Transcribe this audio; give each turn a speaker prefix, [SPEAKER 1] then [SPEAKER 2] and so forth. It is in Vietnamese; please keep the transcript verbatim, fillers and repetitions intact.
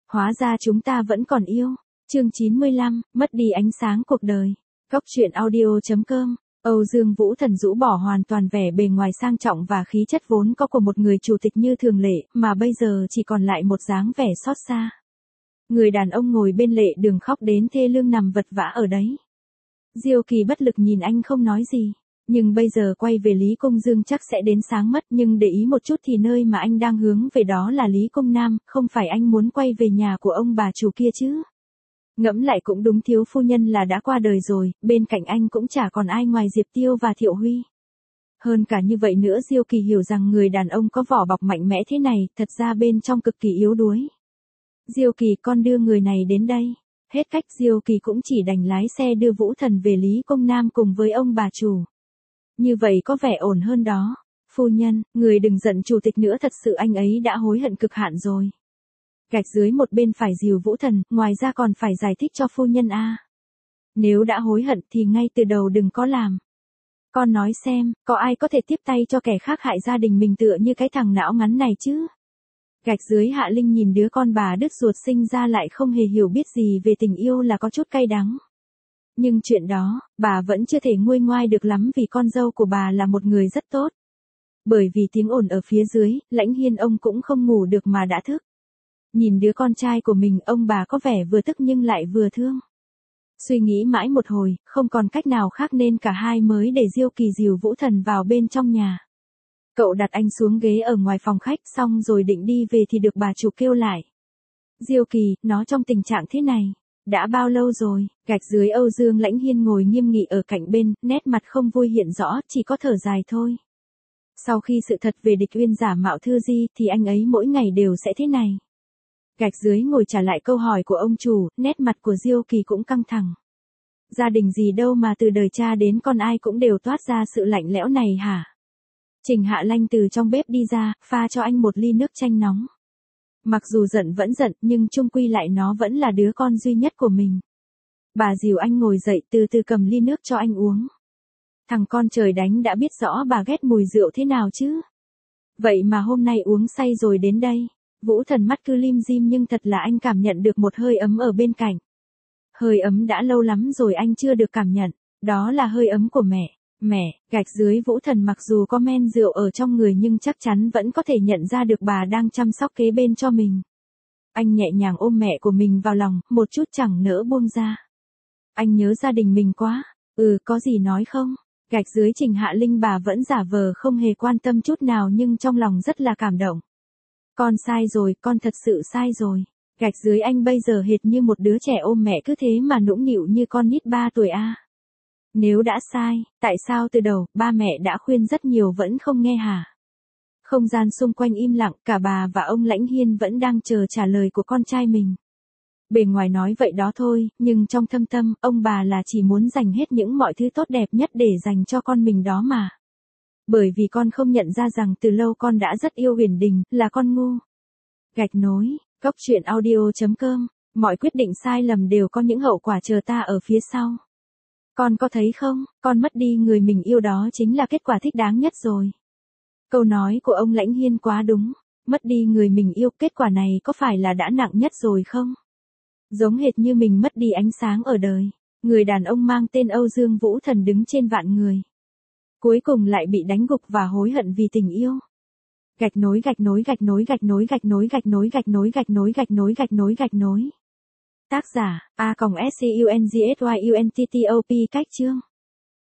[SPEAKER 1] Hóa ra chúng ta vẫn còn yêu. Chương chín mươi lăm, mất đi ánh sáng cuộc đời. Góc truyện audio chấm com. Âu Dương Vũ Thần rũ bỏ hoàn toàn vẻ bề ngoài sang trọng và khí chất vốn có của một người chủ tịch như thường lệ, mà bây giờ chỉ còn lại một dáng vẻ xót xa. Người đàn ông ngồi bên lệ đường khóc đến thê lương nằm vật vã ở đấy. Diêu Kỳ bất lực nhìn anh không nói gì. Nhưng bây giờ quay về Lý Công Dương chắc sẽ đến sáng mất, nhưng để ý một chút thì nơi mà anh đang hướng về đó là Lý Công Nam, không phải anh muốn quay về nhà của ông bà chủ kia chứ. Ngẫm lại cũng đúng, thiếu phu nhân là đã qua đời rồi, bên cạnh anh cũng chả còn ai ngoài Diệp Tiêu và Thiệu Huy. Hơn cả như vậy nữa, Diêu Kỳ hiểu rằng người đàn ông có vỏ bọc mạnh mẽ thế này, thật ra bên trong cực kỳ yếu đuối. Diêu Kỳ, con đưa người này đến đây. Hết cách, Diêu Kỳ cũng chỉ đành lái xe đưa Vũ Thần về Lý Công Nam cùng với ông bà chủ. Như vậy có vẻ ổn hơn đó. Phu nhân, người đừng giận chủ tịch nữa, thật sự anh ấy đã hối hận cực hạn rồi. Gạch dưới một bên phải dìu Vũ Thần, ngoài ra còn phải giải thích cho phu nhân a. Nếu đã hối hận thì ngay từ đầu đừng có làm. Con nói xem, có ai có thể tiếp tay cho kẻ khác hại gia đình mình tựa như cái thằng não ngắn này chứ? Gạch dưới Hạ Linh nhìn đứa con bà đứt ruột sinh ra lại không hề hiểu biết gì về tình yêu là có chút cay đắng. Nhưng chuyện đó, bà vẫn chưa thể nguôi ngoai được lắm vì con dâu của bà là một người rất tốt. Bởi vì tiếng ồn ở phía dưới, Lãnh Hiên ông cũng không ngủ được mà đã thức. Nhìn đứa con trai của mình, ông bà có vẻ vừa tức nhưng lại vừa thương. Suy nghĩ mãi một hồi, không còn cách nào khác nên cả hai mới để Diêu Kỳ dìu Vũ Thần vào bên trong nhà. Cậu đặt anh xuống ghế ở ngoài phòng khách xong rồi định đi về thì được bà chủ kêu lại. Diêu Kỳ, nó trong tình trạng thế này. Đã bao lâu rồi? Gạch dưới Âu Dương Lãnh Hiên ngồi nghiêm nghị ở cạnh bên, nét mặt không vui hiện rõ, chỉ có thở dài thôi. Sau khi sự thật về Địch Uyên giả mạo Thư Di thì anh ấy mỗi ngày đều sẽ thế này. Gạch dưới ngồi trả lại câu hỏi của ông chủ, nét mặt của Diêu Kỳ cũng căng thẳng. Gia đình gì đâu mà từ đời cha đến con ai cũng đều toát ra sự lạnh lẽo này hả? Trình Hạ Lanh từ trong bếp đi ra, pha cho anh một ly nước chanh nóng. Mặc dù giận vẫn giận, nhưng chung quy lại nó vẫn là đứa con duy nhất của mình. Bà dìu anh ngồi dậy, từ từ cầm ly nước cho anh uống. Thằng con trời đánh đã biết rõ bà ghét mùi rượu thế nào chứ. Vậy mà hôm nay uống say rồi đến đây. Vũ Thần mắt cứ lim dim nhưng thật là anh cảm nhận được một hơi ấm ở bên cạnh. Hơi ấm đã lâu lắm rồi anh chưa được cảm nhận. Đó là hơi ấm của mẹ. Mẹ, gạch dưới Vũ Thần mặc dù có men rượu ở trong người nhưng chắc chắn vẫn có thể nhận ra được bà đang chăm sóc kế bên cho mình. Anh nhẹ nhàng ôm mẹ của mình vào lòng, một chút chẳng nỡ buông ra. Anh nhớ gia đình mình quá. Ừ, có gì nói không? Gạch dưới Trình Hạ Linh bà vẫn giả vờ không hề quan tâm chút nào nhưng trong lòng rất là cảm động. Con sai rồi, con thật sự sai rồi. Gạch dưới anh bây giờ hệt như một đứa trẻ ôm mẹ cứ thế mà nũng nịu như con nít ba tuổi a. Nếu đã sai, tại sao từ đầu, ba mẹ đã khuyên rất nhiều vẫn không nghe hả? Không gian xung quanh im lặng, cả bà và ông Lãnh Hiên vẫn đang chờ trả lời của con trai mình. Bề ngoài nói vậy đó thôi, nhưng trong thâm tâm, ông bà là chỉ muốn dành hết những mọi thứ tốt đẹp nhất để dành cho con mình đó mà. Bởi vì con không nhận ra rằng từ lâu con đã rất yêu Huyền Đình, là con ngu. Gạch nối, góc truyện audio chấm com, mọi quyết định sai lầm đều có những hậu quả chờ ta ở phía sau. Con có thấy không, con mất đi người mình yêu đó chính là kết quả thích đáng nhất rồi. Câu nói của ông Lãnh Hiên quá đúng, mất đi người mình yêu, kết quả này có phải là đã nặng nhất rồi không? Giống hệt như mình mất đi ánh sáng ở đời. Người đàn ông mang tên Âu Dương Vũ Thần đứng trên vạn người. Cuối cùng lại bị đánh gục và hối hận vì tình yêu. Gạch nối gạch nối gạch nối gạch nối gạch nối gạch nối gạch nối gạch nối gạch nối gạch nối gạch nối. Tác giả, A S C U N G S Y U N T T O P cách chương.